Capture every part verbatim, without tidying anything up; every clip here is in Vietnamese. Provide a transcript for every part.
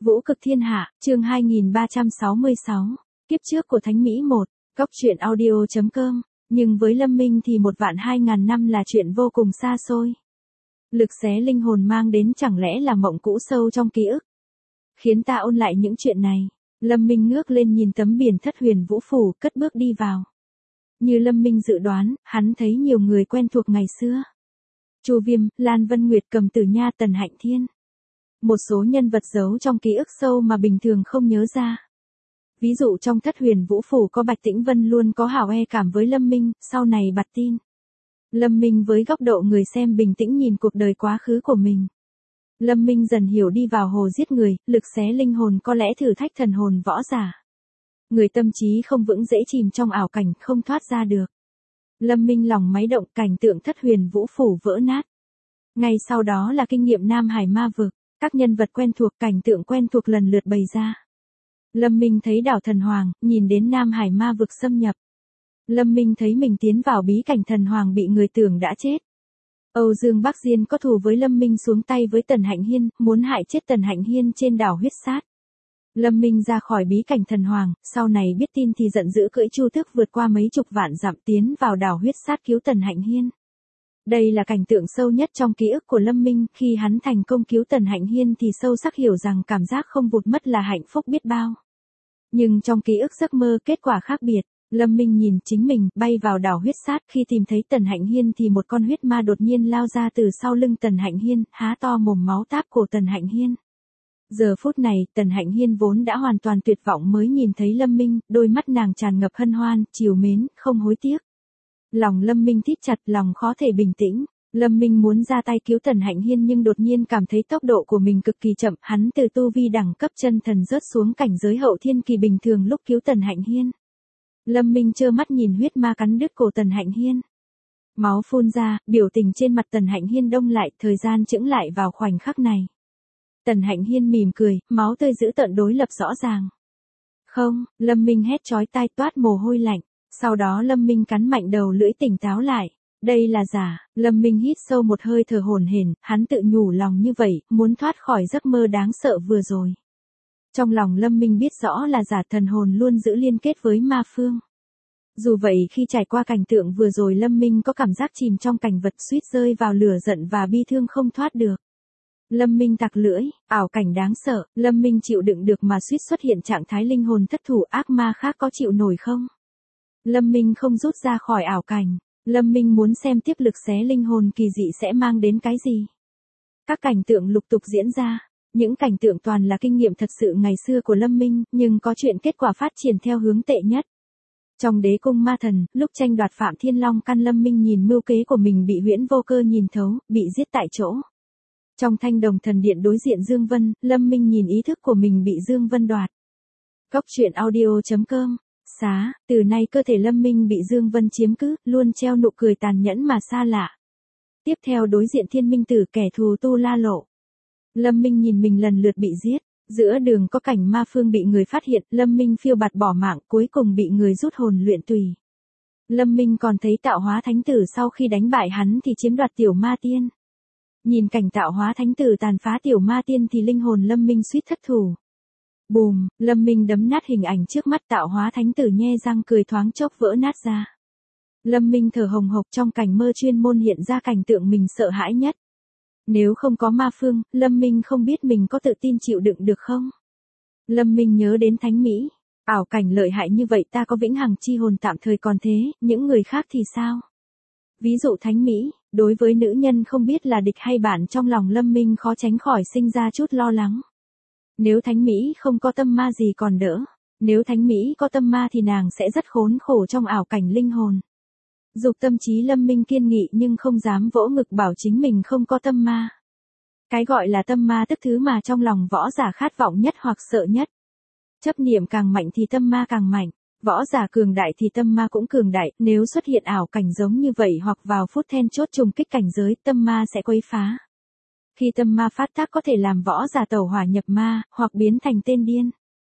Vũ cực thiên hạ, chương hai nghìn ba trăm sáu mươi sáu, kiếp trước của Thánh Mỹ một, góc truyện audio.com, nhưng với Lâm Minh thì một vạn hai ngàn năm là chuyện vô cùng xa xôi. Lực xé linh hồn mang đến chẳng lẽ là mộng cũ sâu trong ký ức. Khiến ta ôn lại những chuyện này, Lâm Minh ngước lên nhìn tấm biển thất huyền vũ phủ, cất bước đi vào. Như Lâm Minh dự đoán, hắn thấy nhiều người quen thuộc ngày xưa. Chu Viêm, Lan Vân Nguyệt, Cầm Tử Nha, Tần Hạnh Thiên. Một số nhân vật giấu trong ký ức sâu mà bình thường không nhớ ra. Ví dụ trong thất huyền vũ phủ có Bạch Tĩnh Vân luôn có hảo e cảm với Lâm Minh, sau này bặt tin. Lâm Minh với góc độ người xem bình tĩnh nhìn cuộc đời quá khứ của mình. Lâm Minh dần hiểu đi vào hồ giết người, lực xé linh hồn có lẽ thử thách thần hồn võ giả. Người tâm trí không vững dễ chìm trong ảo cảnh không thoát ra được. Lâm Minh lòng máy động, cảnh tượng thất huyền vũ phủ vỡ nát. Ngay sau đó là kinh nghiệm Nam Hải ma vực, các nhân vật quen thuộc, cảnh tượng quen thuộc lần lượt bày ra. Lâm Minh thấy đảo Thần Hoàng, nhìn đến Nam Hải ma vực xâm nhập. Lâm Minh thấy mình tiến vào bí cảnh Thần Hoàng bị người tưởng đã chết. Âu Dương Bắc Diên có thù với Lâm Minh xuống tay với Tần Hạnh Hiên, muốn hại chết Tần Hạnh Hiên trên đảo huyết sát. Lâm Minh ra khỏi bí cảnh Thần Hoàng, sau này biết tin thì giận dữ cưỡi Chu Tước vượt qua mấy chục vạn dặm tiến vào đảo huyết sát cứu Tần Hạnh Hiên. Đây là cảnh tượng sâu nhất trong ký ức của Lâm Minh, khi hắn thành công cứu Tần Hạnh Hiên thì sâu sắc hiểu rằng cảm giác không vụt mất là hạnh phúc biết bao. Nhưng trong ký ức giấc mơ kết quả khác biệt, Lâm Minh nhìn chính mình bay vào đảo huyết sát, khi tìm thấy Tần Hạnh Hiên thì một con huyết ma đột nhiên lao ra từ sau lưng Tần Hạnh Hiên, há to mồm máu táp cổ Tần Hạnh Hiên. Giờ phút này, Tần Hạnh Hiên vốn đã hoàn toàn tuyệt vọng mới nhìn thấy Lâm Minh, đôi mắt nàng tràn ngập hân hoan, trìu mến, không hối tiếc. Lòng Lâm Minh thít chặt, lòng khó thể bình tĩnh. Lâm Minh muốn ra tay cứu Tần Hạnh Hiên nhưng đột nhiên cảm thấy tốc độ của mình cực kỳ chậm, hắn từ tu vi đẳng cấp chân thần rớt xuống cảnh giới hậu thiên kỳ bình thường lúc cứu Tần Hạnh Hiên. Lâm Minh trơ mắt nhìn huyết ma cắn đứt cổ Tần Hạnh Hiên. Máu phun ra, biểu tình trên mặt Tần Hạnh Hiên đông lại, thời gian chững lại vào khoảnh khắc này. Tần Hạnh Hiên mỉm cười, máu tươi dữ tợn đối lập rõ ràng. Không, Lâm Minh hét chói tai toát mồ hôi lạnh. Sau đó Lâm Minh cắn mạnh đầu lưỡi tỉnh táo lại. Đây là giả. Lâm Minh hít sâu một hơi thở hổn hển, hắn tự nhủ lòng như vậy, muốn thoát khỏi giấc mơ đáng sợ vừa rồi. Trong lòng Lâm Minh biết rõ là giả, thần hồn luôn giữ liên kết với ma phương. Dù vậy khi trải qua cảnh tượng vừa rồi Lâm Minh có cảm giác chìm trong cảnh vật, suýt rơi vào lửa giận và bi thương không thoát được. Lâm Minh tặc lưỡi, ảo cảnh đáng sợ, Lâm Minh chịu đựng được mà suýt xuất hiện trạng thái linh hồn thất thủ, ác ma khác có chịu nổi không? Lâm Minh không rút ra khỏi ảo cảnh. Lâm Minh muốn xem tiếp lực xé linh hồn kỳ dị sẽ mang đến cái gì. Các cảnh tượng lục tục diễn ra. Những cảnh tượng toàn là kinh nghiệm thật sự ngày xưa của Lâm Minh, nhưng có chuyện kết quả phát triển theo hướng tệ nhất. Trong đế cung ma thần, lúc tranh đoạt Phạm Thiên Long căn, Lâm Minh nhìn mưu kế của mình bị Huyễn Vô Cơ nhìn thấu, bị giết tại chỗ. Trong Thanh Đồng Thần Điện đối diện Dương Vân, Lâm Minh nhìn ý thức của mình bị Dương Vân đoạt. Góc truyện audio.com. Xá, từ nay cơ thể Lâm Minh bị Dương Vân chiếm cứ, luôn treo nụ cười tàn nhẫn mà xa lạ. Tiếp theo đối diện Thiên Minh Tử, kẻ thù Tu La Lộ. Lâm Minh nhìn mình lần lượt bị giết, giữa đường có cảnh ma phương bị người phát hiện, Lâm Minh phiêu bạt bỏ mạng, cuối cùng bị người rút hồn luyện tùy. Lâm Minh còn thấy Tạo Hóa Thánh Tử sau khi đánh bại hắn thì chiếm đoạt Tiểu Ma Tiên. Nhìn cảnh Tạo Hóa Thánh Tử tàn phá Tiểu Ma Tiên thì linh hồn Lâm Minh suýt thất thủ. Bùm, Lâm Minh đấm nát hình ảnh trước mắt, Tạo Hóa Thánh Tử nhe răng cười thoáng chốc vỡ nát ra. Lâm Minh thở hồng hộc, trong cảnh mơ chuyên môn hiện ra cảnh tượng mình sợ hãi nhất. Nếu không có ma phương, Lâm Minh không biết mình có tự tin chịu đựng được không? Lâm Minh nhớ đến Thánh Mỹ. Ảo cảnh lợi hại như vậy, ta có vĩnh hằng chi hồn tạm thời còn thế, những người khác thì sao? Ví dụ Thánh Mỹ, đối với nữ nhân không biết là địch hay bạn, trong lòng Lâm Minh khó tránh khỏi sinh ra chút lo lắng. Nếu Thánh Mỹ không có tâm ma gì còn đỡ. Nếu Thánh Mỹ có tâm ma thì nàng sẽ rất khốn khổ trong ảo cảnh linh hồn. Dục tâm trí Lâm Minh kiên nghị nhưng không dám vỗ ngực bảo chính mình không có tâm ma. Cái gọi là tâm ma tức thứ mà trong lòng võ giả khát vọng nhất hoặc sợ nhất. Chấp niệm càng mạnh thì tâm ma càng mạnh. Võ giả cường đại thì tâm ma cũng cường đại. Nếu xuất hiện ảo cảnh giống như vậy hoặc vào phút then chốt trùng kích cảnh giới, tâm ma sẽ quấy phá. Khi tâm ma phát tác có thể làm võ giả tẩu hỏa nhập ma, hoặc biến thành tên điên.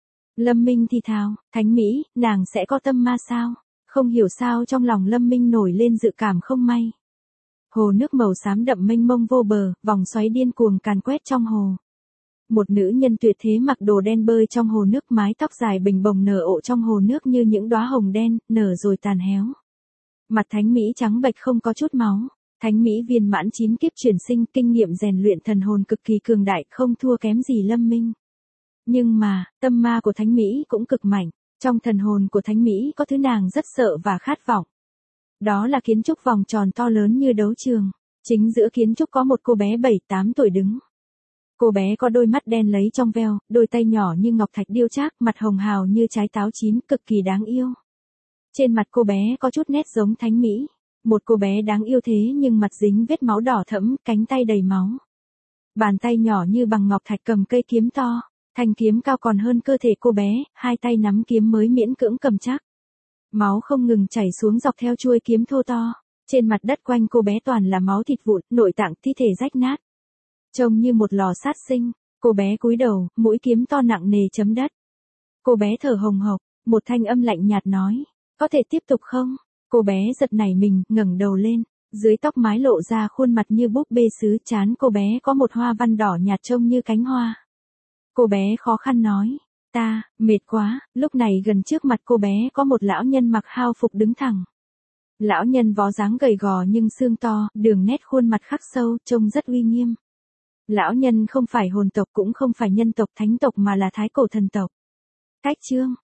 Lâm Minh thì thào, Thánh Mỹ, nàng sẽ có tâm ma sao? Không hiểu sao trong lòng Lâm Minh nổi lên dự cảm không may. Hồ nước màu xám đậm mênh mông vô bờ, vòng xoáy điên cuồng càn quét trong hồ. Một nữ nhân tuyệt thế mặc đồ đen bơi trong hồ nước, mái tóc dài bình bồng nở ộ trong hồ nước như những đóa hồng đen, nở rồi tàn héo. Mặt thánh mỹ trắng bệch không có chút máu. Thánh mỹ viên mãn chín kiếp chuyển sinh, kinh nghiệm rèn luyện thần hồn cực kỳ cường đại, không thua kém gì Lâm Minh. Nhưng mà, tâm ma của thánh mỹ cũng cực mạnh. Trong thần hồn của thánh mỹ có thứ nàng rất sợ và khát vọng. Đó là kiến trúc vòng tròn to lớn như đấu trường. Chính giữa kiến trúc có một cô bé bảy tám tuổi đứng. Cô bé có đôi mắt đen lấy trong veo, đôi tay nhỏ như ngọc thạch điêu trác, mặt hồng hào như trái táo chín, cực kỳ đáng yêu. Trên mặt cô bé có chút nét giống thánh mỹ. Một cô bé đáng yêu thế nhưng mặt dính vết máu đỏ thẫm, cánh tay đầy máu. Bàn tay nhỏ như bằng ngọc thạch cầm cây kiếm to, thanh kiếm cao còn hơn cơ thể cô bé, hai tay nắm kiếm mới miễn cưỡng cầm chắc. Máu không ngừng chảy xuống dọc theo chuôi kiếm thô to. Trên mặt đất quanh cô bé toàn là máu thịt vụn, nội tạng, thi thể rách nát. Trông như một lò sát sinh, cô bé cúi đầu, mũi kiếm to nặng nề chấm đất. Cô bé thở hồng hộc, một thanh âm lạnh nhạt nói, có thể tiếp tục không? Cô bé giật nảy mình, ngẩng đầu lên, dưới tóc mái lộ ra khuôn mặt như búp bê sứ, trán cô bé có một hoa văn đỏ nhạt trông như cánh hoa. Cô bé khó khăn nói, ta, mệt quá, lúc này gần trước mặt cô bé có một lão nhân mặc hao phục đứng thẳng. Lão nhân vó dáng gầy gò nhưng xương to, đường nét khuôn mặt khắc sâu, trông rất uy nghiêm. Lão nhân không phải hồn tộc cũng không phải nhân tộc thánh tộc mà là thái cổ thần tộc. Cách chương